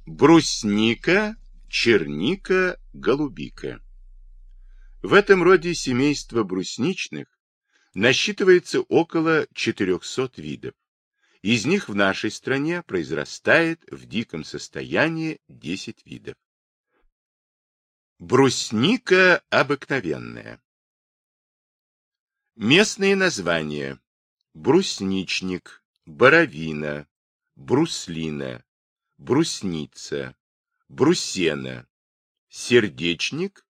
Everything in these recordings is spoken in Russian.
Брусника, черника, голубика. В этом роде семейство брусничных насчитывается около 400 видов. Из них в нашей стране произрастает в диком состоянии 10 видов. Брусника обыкновенная. Местные названия: брусничник, боровина, бруслина, брусница, брусена, сердечник,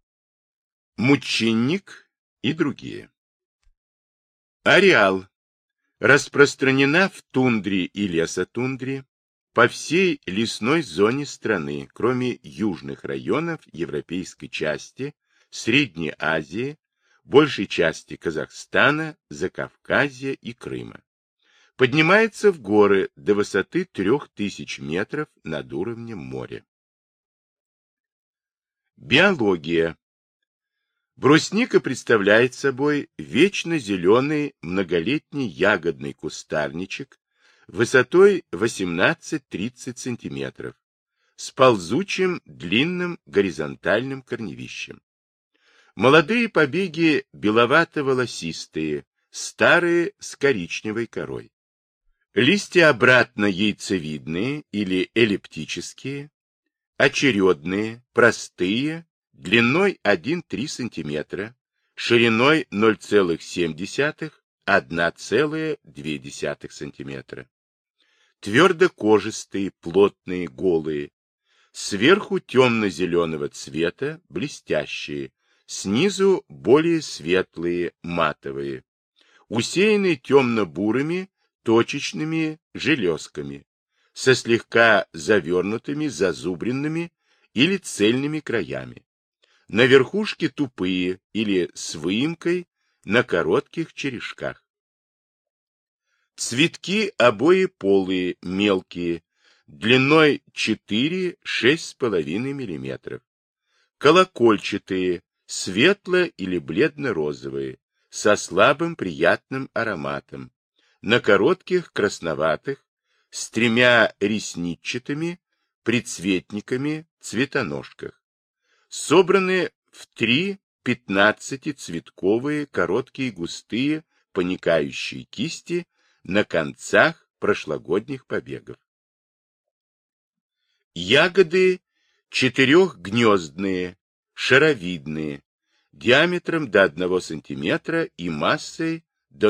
мучинник и другие. Ареал. Распространена в тундре и лесотундре, по всей лесной зоне страны, кроме южных районов европейской части, Средней Азии, большей части Казахстана, Закавказья и Крыма. Поднимается в горы до высоты 3000 метров над уровнем моря. Биология. Брусника представляет собой вечно зеленый многолетний ягодный кустарничек высотой 18-30 см с ползучим длинным горизонтальным корневищем. Молодые побеги беловато-волосистые, старые с коричневой корой. Листья обратно яйцевидные или эллиптические, очередные, простые, длиной 1-3 см, шириной 0,7-1,2 см. Твердокожистые, плотные, голые, сверху темно-зеленого цвета, блестящие, снизу более светлые, матовые, усеянные темно-бурыми, точечными железками, со слегка завернутыми, зазубренными или цельными краями. На верхушке тупые или с выемкой на коротких черешках. Цветки обоеполые, мелкие, длиной 4-6,5 мм. Колокольчатые, светло- или бледно-розовые, со слабым приятным ароматом, на коротких красноватых, с 3 ресничатыми прицветниками цветоножках. Собраны в 3 15-цветковые короткие густые поникающие кисти на концах прошлогодних побегов. Ягоды четырехгнездные, шаровидные, диаметром до 1 см и массой до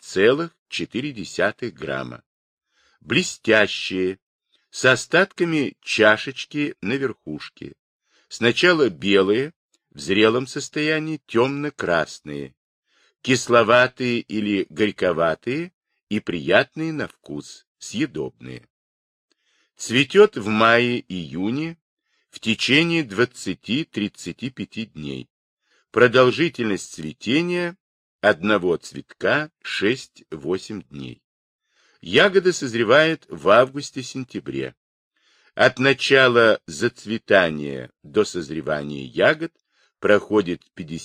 0,4 грамма. Блестящие, с остатками чашечки на верхушке. Сначала белые, в зрелом состоянии темно-красные, кисловатые или горьковатые и приятные на вкус, съедобные. Цветет в мае-июне в течение 20-35 дней. Продолжительность цветения одного цветка 6-8 дней. Ягода созревает в августе-сентябре. От начала зацветания до созревания ягод проходит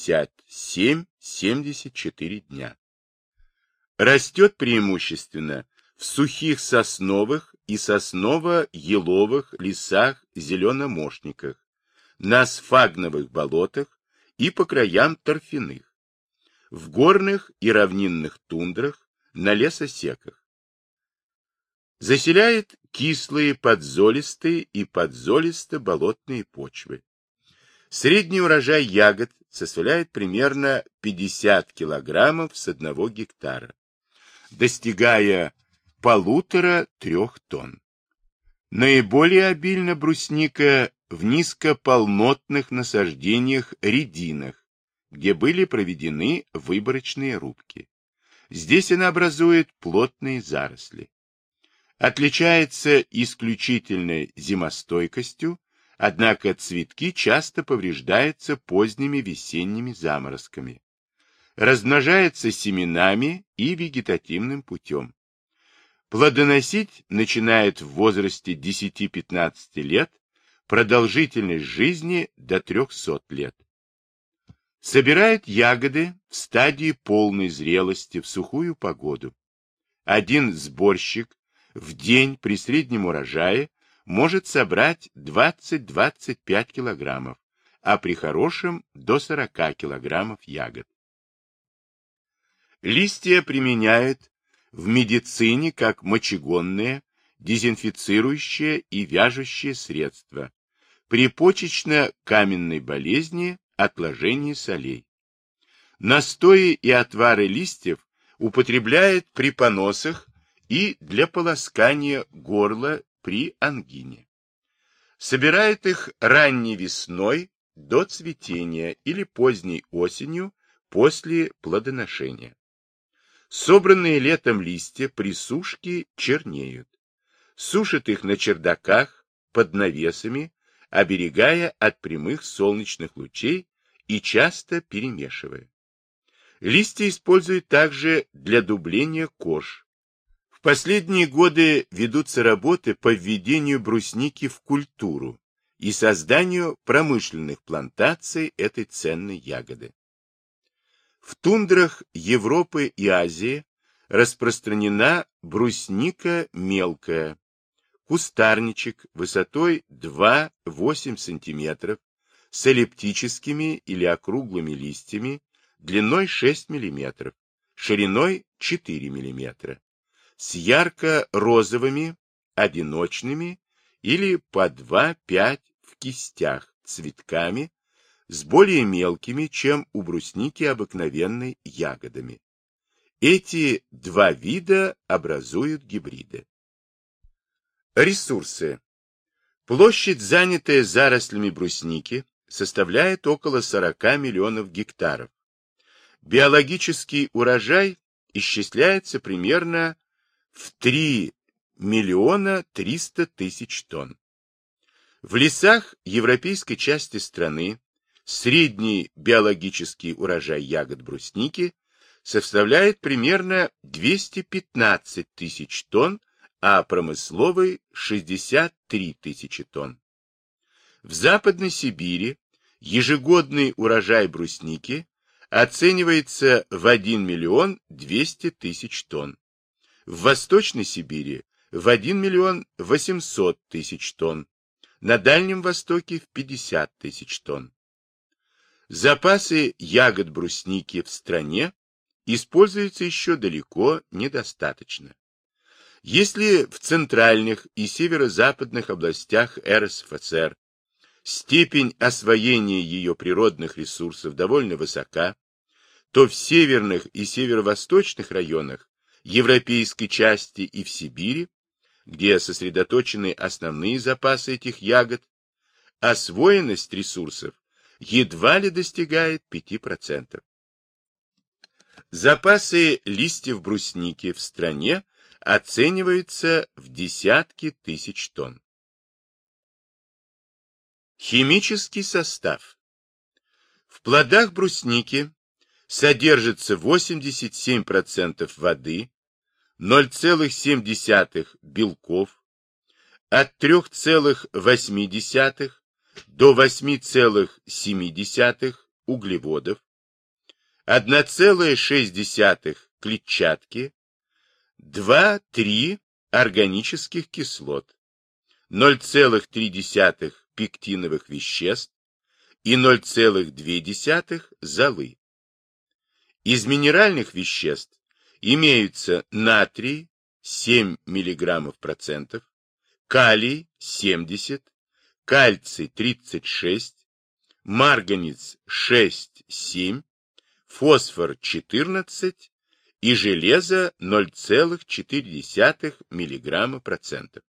57-74 дня. Растет преимущественно в сухих сосновых и сосново-еловых лесах зеленомошниках, на сфагновых болотах и по краям торфяных, в горных и равнинных тундрах, на лесосеках. Заселяет кислые подзолистые и подзолисто-болотные почвы. Средний урожай ягод составляет примерно 50 килограммов с 1 гектара, достигая 1,5–3 тонн. Наиболее обильна брусника в низкополнотных насаждениях рядинах, где были проведены выборочные рубки. Здесь она образует плотные заросли. Отличается исключительной зимостойкостью, однако цветки часто повреждаются поздними весенними заморозками. Размножается семенами и вегетативным путем. Плодоносить начинает в возрасте 10-15 лет, продолжительность жизни до 300 лет. Собирает ягоды в стадии полной зрелости в сухую погоду. Один сборщик в день при среднем урожае может собрать 20-25 килограммов, а при хорошем до 40 килограммов ягод. Листья применяют в медицине как мочегонные, дезинфицирующее и вяжущее средства при почечно-каменной болезни, отложении солей. Настои и отвары листьев употребляют при поносах и для полоскания горла при ангине. Собирают их ранней весной до цветения или поздней осенью после плодоношения. Собранные летом листья при сушке чернеют. Сушат их на чердаках, под навесами, оберегая от прямых солнечных лучей и часто перемешивая. Листья используют также для дубления кож. В последние годы ведутся работы по введению брусники в культуру и созданию промышленных плантаций этой ценной ягоды. В тундрах Европы и Азии распространена брусника мелкая, кустарничек высотой 2-8 см с эллиптическими или округлыми листьями длиной 6 мм, шириной 4 мм, с ярко-розовыми, одиночными или по 2-5 в кистях цветками, с более мелкими, чем у брусники обыкновенной, ягодами. Эти два вида образуют гибриды. Ресурсы. Площадь, занятая зарослями брусники, составляет около 40 миллионов гектаров. Биологический урожай исчисляется примерно в 3 миллиона 300 тысяч тонн. В лесах европейской части страны средний биологический урожай ягод брусники составляет примерно 215 тысяч тонн, а промысловый – 63 тысячи тонн. В Западной Сибири ежегодный урожай брусники оценивается в 1 миллион 200 тысяч тонн. В Восточной Сибири в 1 миллион 800 тысяч тонн. На Дальнем Востоке в 50 тысяч тонн. Запасы ягод брусники в стране используются еще далеко недостаточно. Если в центральных и северо-западных областях РСФСР степень освоения ее природных ресурсов довольно высока, то в северных и северо-восточных районах европейской части и в Сибири, где сосредоточены основные запасы этих ягод, освоенность ресурсов едва ли достигает 5%. Запасы листьев брусники в стране оцениваются в десятки тысяч тонн. Химический состав. В плодах брусники содержится 87% воды, 0,7 белков, от 3,8 до 8,7 углеводов, 1,6 клетчатки, 2-3 органических кислот, 0,3 пектиновых веществ и 0,2 золы. Из минеральных веществ имеются натрий 7 мг%, калий 70, кальций 36, марганец 6-7, фосфор 14 и железо 0,4 мг%.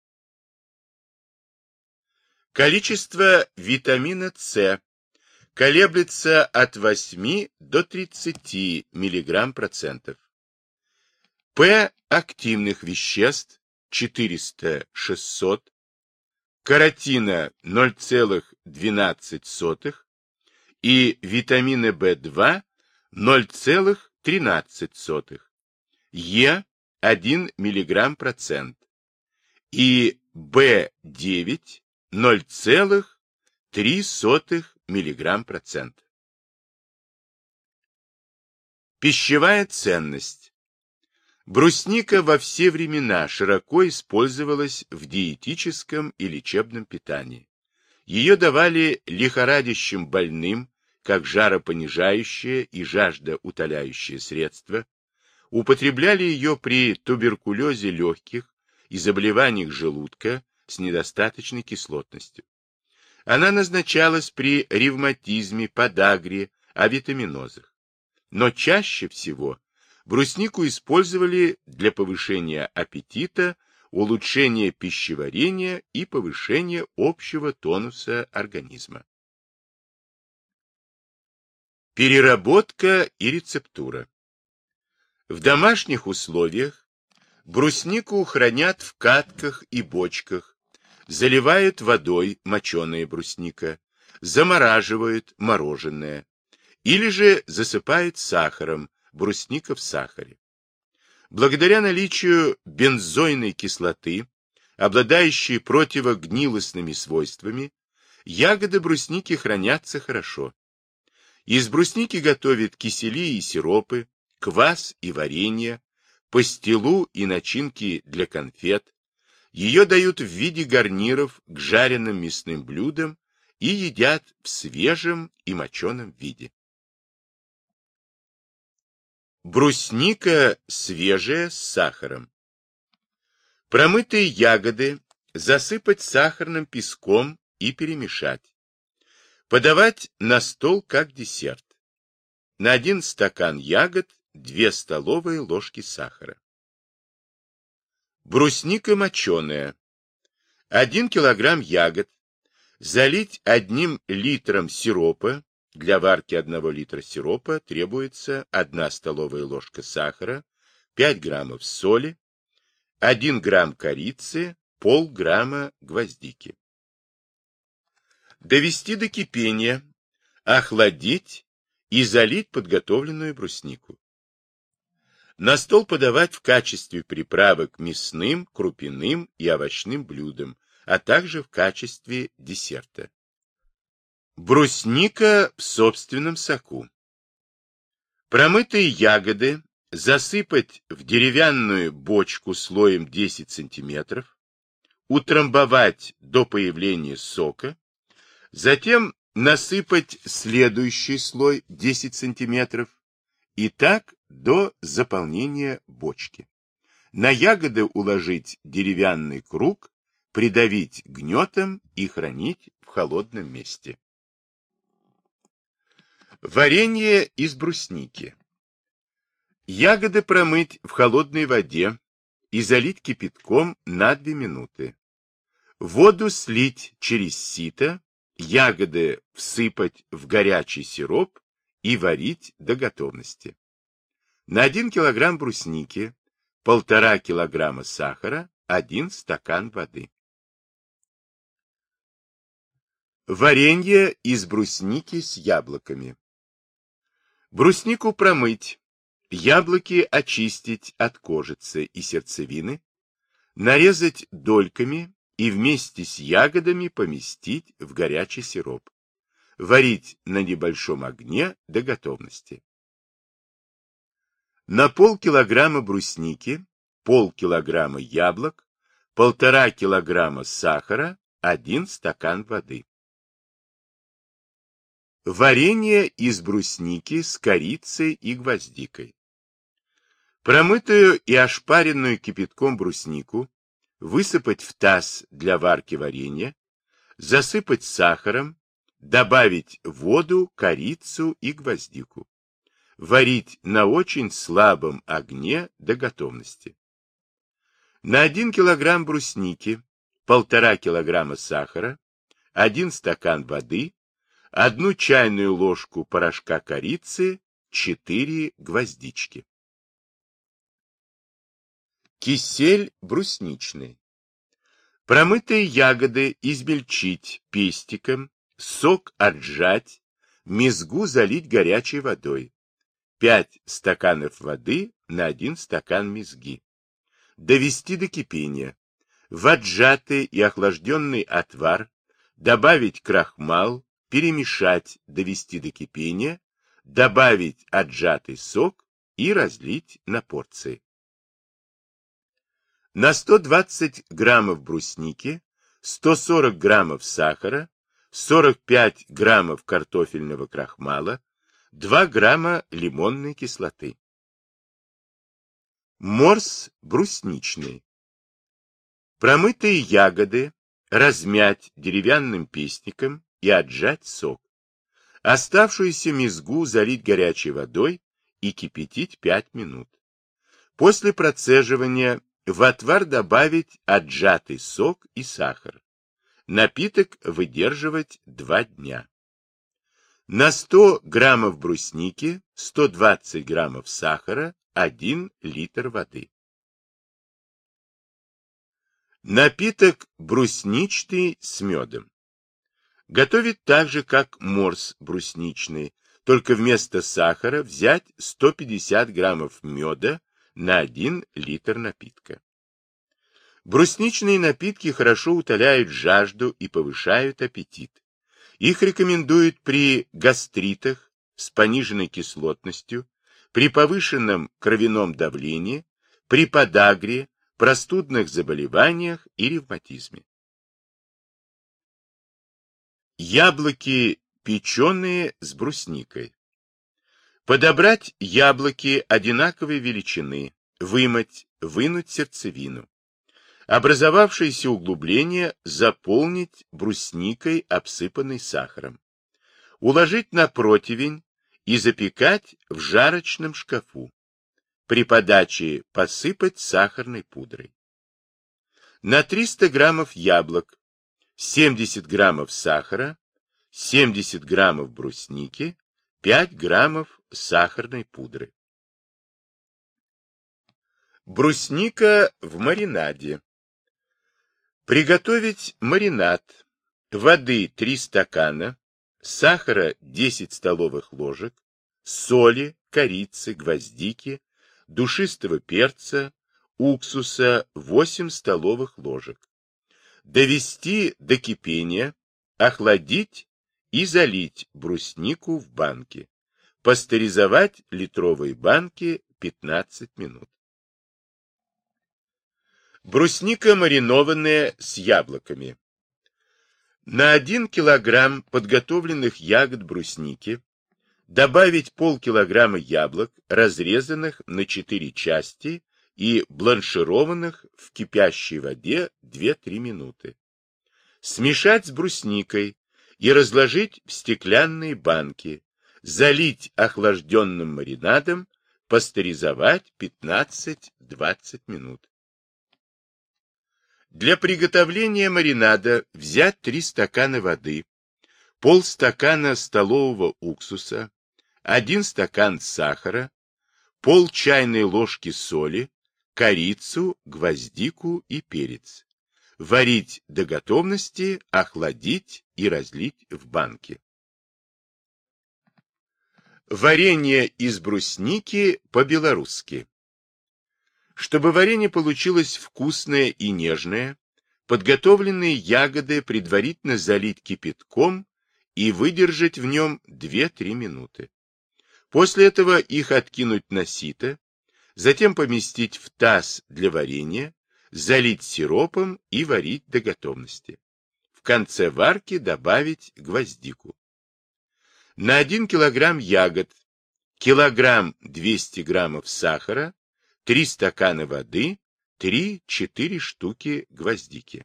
Количество витамина С колеблется от 8 до 30 мг%. П активных веществ 400-600, каротина 0,12 и витамина В2 0,13, Е 1 мг% и В9 0,3 мг%. Пищевая ценность. Брусника во все времена широко использовалась в диетическом и лечебном питании. Ее давали лихорадящим больным, как жаропонижающее и жаждоутоляющее средство, употребляли ее при туберкулезе легких и заболеваниях желудка с недостаточной кислотностью. Она назначалась при ревматизме, подагре, авитаминозах. Но чаще всего бруснику использовали для повышения аппетита, улучшения пищеварения и повышения общего тонуса организма. Переработка и рецептура. В домашних условиях бруснику хранят в катках и бочках, заливают водой моченая брусника, замораживают мороженое, или же засыпают сахаром, брусника в сахаре. Благодаря наличию бензойной кислоты, обладающей противогнилостными свойствами, ягоды брусники хранятся хорошо. Из брусники готовят кисели и сиропы, квас и варенье, пастилу и начинки для конфет. Ее дают в виде гарниров к жареным мясным блюдам и едят в свежем и моченом виде. Брусника свежая с сахаром. Промытые ягоды засыпать сахарным песком и перемешать. Подавать на стол как десерт. На 1 стакан ягод 2 столовые ложки сахара. Брусника моченая. 1 килограмм ягод залить 1 литром сиропа. Для варки 1 литра сиропа требуется 1 столовая ложка сахара, 5 граммов соли, 1 грамм корицы, полграмма гвоздики. Довести до кипения, охладить и залить подготовленную бруснику. На стол подавать в качестве приправы к мясным, крупяным и овощным блюдам, а также в качестве десерта. Брусника в собственном соку. Промытые ягоды засыпать в деревянную бочку слоем 10 см, утрамбовать до появления сока, затем насыпать следующий слой 10 см и так до заполнения бочки. На ягоды уложить деревянный круг, придавить гнетом и хранить в холодном месте. Варенье из брусники. Ягоды промыть в холодной воде и залить кипятком на 2 минуты. Воду слить через сито, ягоды всыпать в горячий сироп и варить до готовности. На 1 килограмм брусники 1,5 килограмма сахара, 1 стакан воды. Варенье из брусники с яблоками. Бруснику промыть, яблоки очистить от кожицы и сердцевины, нарезать дольками и вместе с ягодами поместить в горячий сироп. Варить на небольшом огне до готовности. На полкилограмма брусники, полкилограмма яблок, 1,5 килограмма сахара, 1 стакан воды. Варенье из брусники с корицей и гвоздикой. Промытую и ошпаренную кипятком бруснику высыпать в таз для варки варенья, засыпать сахаром, добавить воду, корицу и гвоздику. Варить на очень слабом огне до готовности. На 1 килограмм брусники, 1,5 килограмма сахара, 1 стакан воды, 1 чайную ложку порошка корицы, 4 гвоздички. Кисель брусничный. Промытые ягоды измельчить пестиком, сок отжать, мезгу залить горячей водой. 5 стаканов воды на 1 стакан мезги. Довести до кипения. В отжатый и охлажденный отвар добавить крахмал, перемешать, довести до кипения, добавить отжатый сок и разлить на порции. На 120 граммов брусники 140 граммов сахара, 45 граммов картофельного крахмала, 2 грамма лимонной кислоты. Морс брусничный. Промытые ягоды размять деревянным пестиком и отжать сок. Оставшуюся мезгу залить горячей водой и кипятить 5 минут. После процеживания в отвар добавить отжатый сок и сахар. Напиток выдерживать 2 дня. На 100 граммов брусники 120 граммов сахара, 1 литр воды. Напиток брусничный с медом. Готовить так же, как морс брусничный, только вместо сахара взять 150 граммов меда на 1 литр напитка. Брусничные напитки хорошо утоляют жажду и повышают аппетит. Их рекомендуют при гастритах с пониженной кислотностью, при повышенном кровяном давлении, при подагре, простудных заболеваниях и ревматизме. Яблоки печеные с брусникой. Подобрать яблоки одинаковой величины, вымыть, вынуть сердцевину. Образовавшееся углубление заполнить брусникой, обсыпанной сахаром. Уложить на противень и запекать в жарочном шкафу. При подаче посыпать сахарной пудрой. На 300 граммов яблок 70 граммов сахара, 70 граммов брусники, 5 граммов сахарной пудры. Брусника в маринаде. Приготовить маринад. Воды 3 стакана, сахара 10 столовых ложек, соли, корицы, гвоздики, душистого перца, уксуса 8 столовых ложек. Довести до кипения, охладить и залить бруснику в банки. Пастеризовать литровые банки 15 минут. Брусника маринованная с яблоками. На 1 килограмм подготовленных ягод брусники добавить полкилограмма яблок, разрезанных на 4 части и бланшированных в кипящей воде 2-3 минуты. Смешать с брусникой и разложить в стеклянные банки, залить охлажденным маринадом, пастеризовать 15-20 минут. Для приготовления маринада взять 3 стакана воды, полстакана столового уксуса, 1 стакан сахара, пол чайной ложки соли, корицу, гвоздику и перец. Варить до готовности, охладить и разлить в банки. Варенье из брусники по-белорусски. Чтобы варенье получилось вкусное и нежное, подготовленные ягоды предварительно залить кипятком и выдержать в нем 2-3 минуты. После этого их откинуть на сито, затем поместить в таз для варенья, залить сиропом и варить до готовности. В конце варки добавить гвоздику. На 1 килограмм ягод, килограмм 200 граммов сахара, 3 стакана воды, 3-4 штуки гвоздики.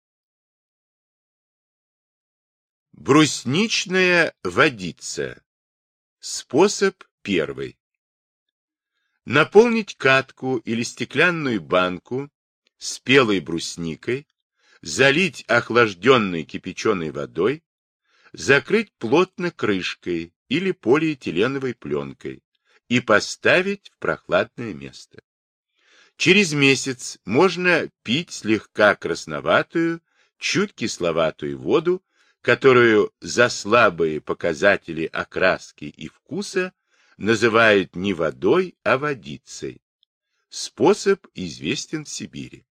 Брусничная водица. Способ первый. Наполнить катку или стеклянную банку спелой брусникой, залить охлажденной кипяченой водой, закрыть плотно крышкой или полиэтиленовой пленкой и поставить в прохладное место. Через месяц можно пить слегка красноватую, чуть кисловатую воду, которую за слабые показатели окраски и вкуса называют не водой, а водицей. Способ известен в Сибири.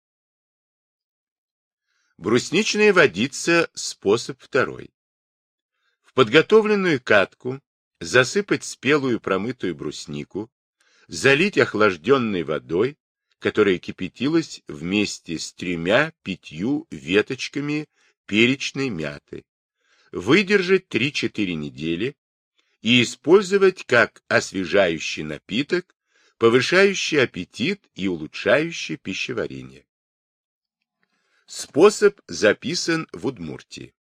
Брусничная водица – способ второй. В подготовленную катку засыпать спелую промытую бруснику, залить охлажденной водой, которая кипятилась вместе с 3-5 веточками перечной мяты, выдержать 3-4 недели и использовать как освежающий напиток, повышающий аппетит и улучшающий пищеварение. Способ записан в Удмуртии.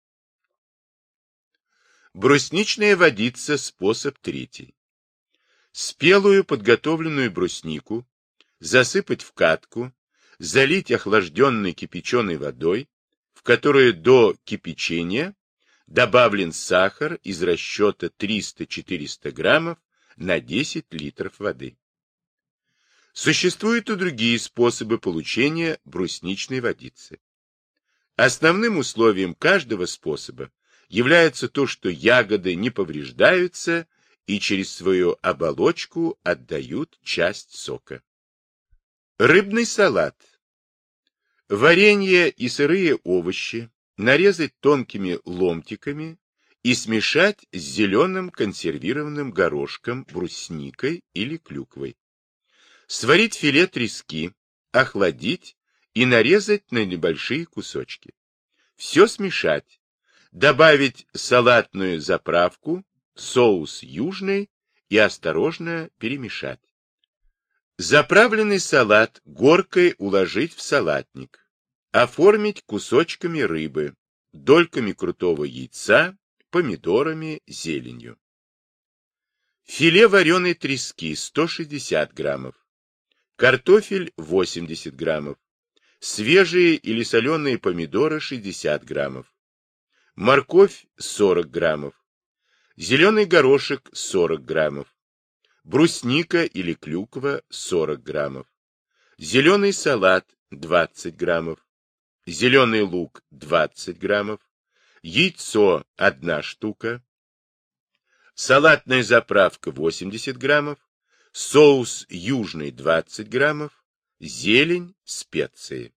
Брусничная водица, способ 3. Спелую подготовленную бруснику засыпать в катку, залить охлажденной кипяченой водой, в которую до кипячения добавлен сахар из расчета 300-400 граммов на 10 литров воды. Существуют и другие способы получения брусничной водицы. Основным условием каждого способа является то, что ягоды не повреждаются и через свою оболочку отдают часть сока. Рыбный салат. Варенье и сырые овощи нарезать тонкими ломтиками и смешать с зеленым консервированным горошком, брусникой или клюквой. Сварить филе трески, охладить и нарезать на небольшие кусочки. Все смешать. Добавить салатную заправку, соус южный и осторожно перемешать. Заправленный салат горкой уложить в салатник. Оформить кусочками рыбы, дольками крутого яйца, помидорами, зеленью. Филе вареной трески 160 граммов. Картофель 80 граммов. Свежие или соленые помидоры 60 граммов. Морковь 40 граммов. Зеленый горошек 40 граммов. Брусника или клюква 40 граммов. Зеленый салат 20 граммов. Зеленый лук 20 граммов. Яйцо 1 штука. Салатная заправка 80 граммов. Соус южный 20 граммов. Зелень, специи.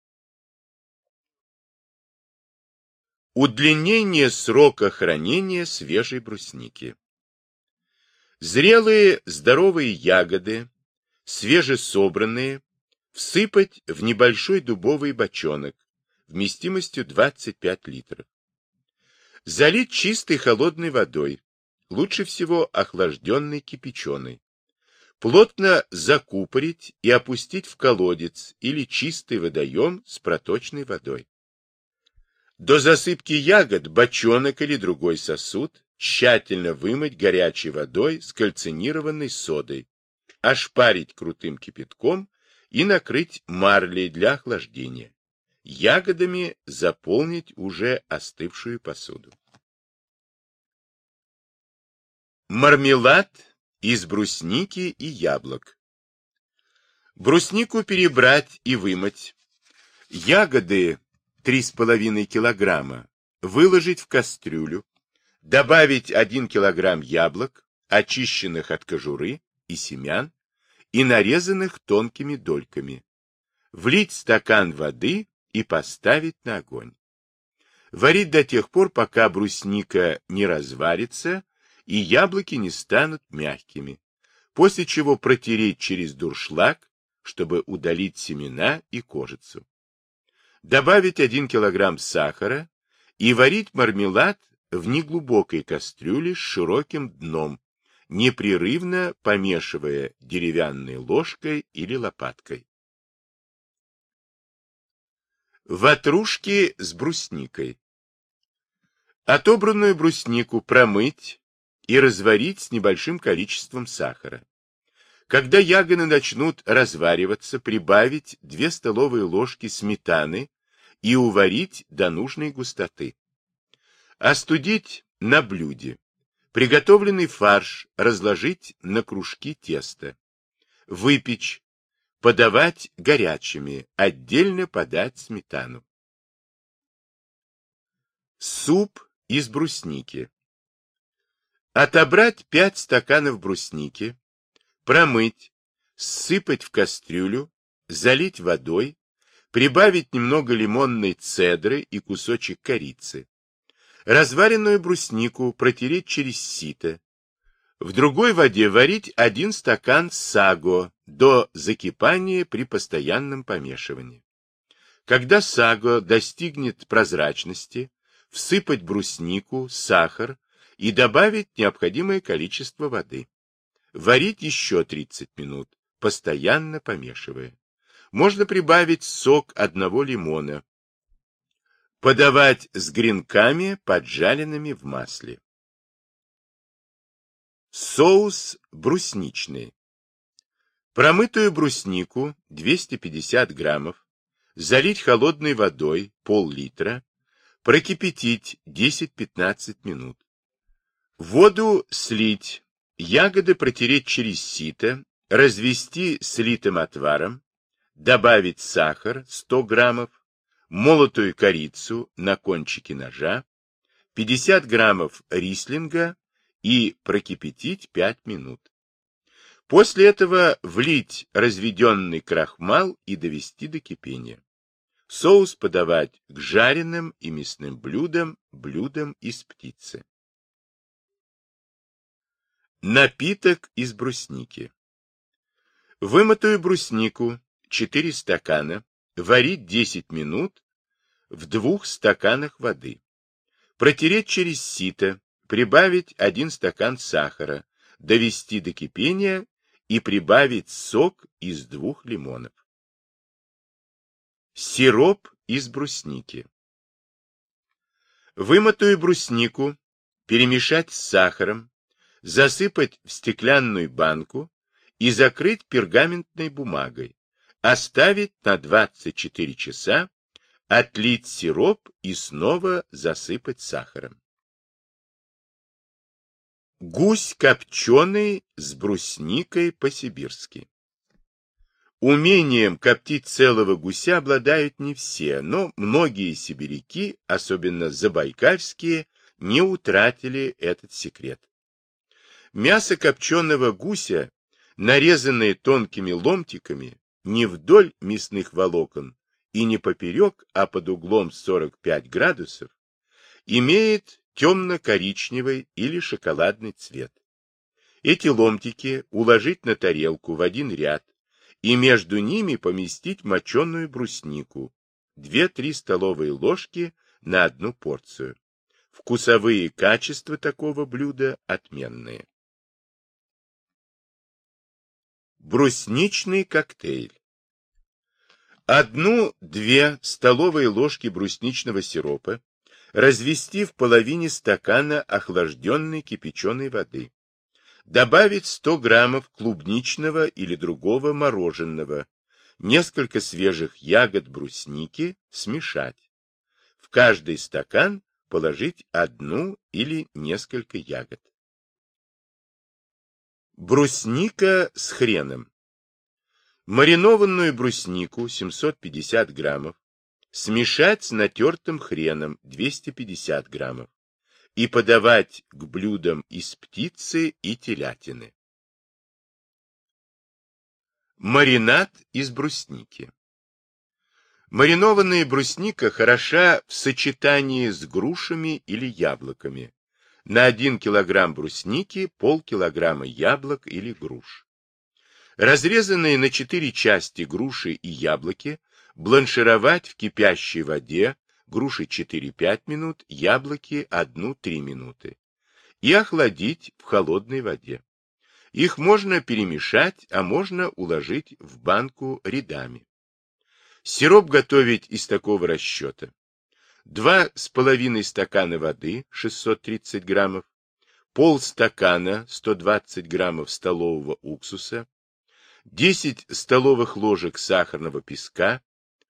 Удлинение срока хранения свежей брусники. Зрелые здоровые ягоды, свежесобранные, всыпать в небольшой дубовый бочонок вместимостью 25 литров. Залить чистой холодной водой, лучше всего охлажденной кипяченой. Плотно закупорить и опустить в колодец или чистый водоем с проточной водой. До засыпки ягод бочонок или другой сосуд тщательно вымыть горячей водой с кальцинированной содой, ошпарить крутым кипятком и накрыть марлей для охлаждения. Ягодами заполнить уже остывшую посуду. Мармелад из брусники и яблок. Бруснику перебрать и вымыть. Ягоды 3,5 килограмма выложить в кастрюлю, добавить 1 килограмм яблок, очищенных от кожуры и семян, и нарезанных тонкими дольками. Влить стакан воды и поставить на огонь. Варить до тех пор, пока брусника не разварится и яблоки не станут мягкими, после чего протереть через дуршлаг, чтобы удалить семена и кожицу. Добавить 1 килограмм сахара и варить мармелад в неглубокой кастрюле с широким дном, непрерывно помешивая деревянной ложкой или лопаткой. Ватрушки с брусникой. Отобранную бруснику промыть и разварить с небольшим количеством сахара. Когда ягоды начнут развариваться, прибавить 2 столовые ложки сметаны и уварить до нужной густоты. Остудить на блюде. Приготовленный фарш разложить на кружки теста. Выпечь. Подавать горячими, отдельно подать сметану. Суп из брусники. Отобрать 5 стаканов брусники, промыть, сыпать в кастрюлю, залить водой, прибавить немного лимонной цедры и кусочек корицы. Разваренную бруснику протереть через сито. В другой воде варить 1 стакан саго до закипания при постоянном помешивании. Когда саго достигнет прозрачности, всыпать бруснику, сахар и добавить необходимое количество воды. Варить еще 30 минут, постоянно помешивая. Можно прибавить сок 1 лимона. Подавать с гренками, поджаренными в масле. Соус брусничный. Промытую бруснику 250 граммов, залить холодной водой пол-литра, прокипятить 10-15 минут. Воду слить, ягоды протереть через сито, развести слитым отваром, добавить сахар 100 граммов, молотую корицу на кончике ножа, 50 граммов рислинга и прокипятить 5 минут. После этого влить разведенный крахмал и довести до кипения. Соус подавать к жареным и мясным блюдам, блюдам из птицы. Напиток из брусники. Вымытую бруснику 4 стакана варить 10 минут в 2 стаканах воды. Протереть через сито, прибавить 1 стакан сахара, довести до кипения и прибавить сок из 2 лимонов. Сироп из брусники. Вымытую бруснику перемешать с сахаром, засыпать в стеклянную банку и закрыть пергаментной бумагой, оставить на 24 часа, отлить сироп и снова засыпать сахаром. Гусь копченый с брусникой по-сибирски. Умением коптить целого гуся обладают не все, но многие сибиряки, особенно забайкальские, не утратили этот секрет. Мясо копченого гуся, нарезанное тонкими ломтиками, не вдоль мясных волокон и не поперек, а под углом 45 градусов, имеет темно-коричневый или шоколадный цвет. Эти ломтики уложить на тарелку в один ряд и между ними поместить моченую бруснику, 2-3 столовые ложки на 1 порцию. Вкусовые качества такого блюда отменные. Брусничный коктейль. 1-2 столовые ложки брусничного сиропа развести в половине стакана охлажденной кипяченой воды. Добавить 100 граммов клубничного или другого мороженого, несколько свежих ягод брусники, смешать. В каждый стакан положить 1 или несколько ягод. Брусника с хреном. Маринованную бруснику 750 граммов смешать с натертым хреном 250 граммов и подавать к блюдам из птицы и телятины. Маринад из брусники. Маринованная брусника хороша в сочетании с грушами или яблоками. На 1 килограмм брусники полкилограмма яблок или груш. Разрезанные на 4 части груши и яблоки бланшировать в кипящей воде, груши 4-5 минут, яблоки 1-3 минуты, и охладить в холодной воде. Их можно перемешать, а можно уложить в банку рядами. Сироп готовить из такого расчета. 2,5 стакана воды, 630 граммов, полстакана, 120 граммов столового уксуса, 10 столовых ложек сахарного песка,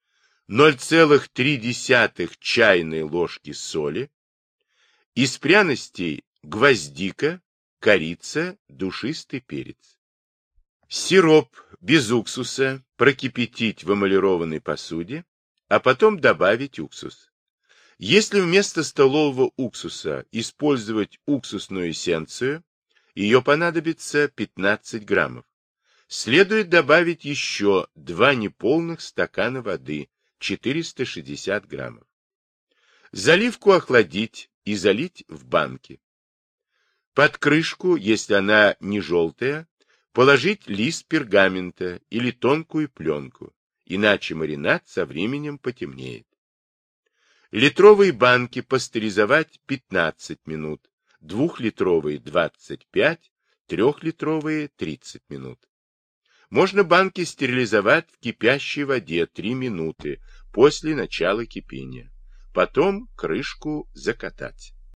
0,3 чайной ложки соли, из пряностей гвоздика, корица, душистый перец. Сироп без уксуса прокипятить в эмалированной посуде, а потом добавить уксус. Если вместо столового уксуса использовать уксусную эссенцию, ее понадобится 15 граммов. Следует добавить еще 2 неполных стакана воды, 460 граммов. Заливку охладить и залить в банки. Под крышку, если она не желтая, положить лист пергамента или тонкую пленку, иначе маринад со временем потемнеет. Литровые банки пастеризовать 15 минут, 2-литровые 25, 3-литровые 30 минут. Можно банки стерилизовать в кипящей воде 3 минуты после начала кипения. Потом крышку закатать.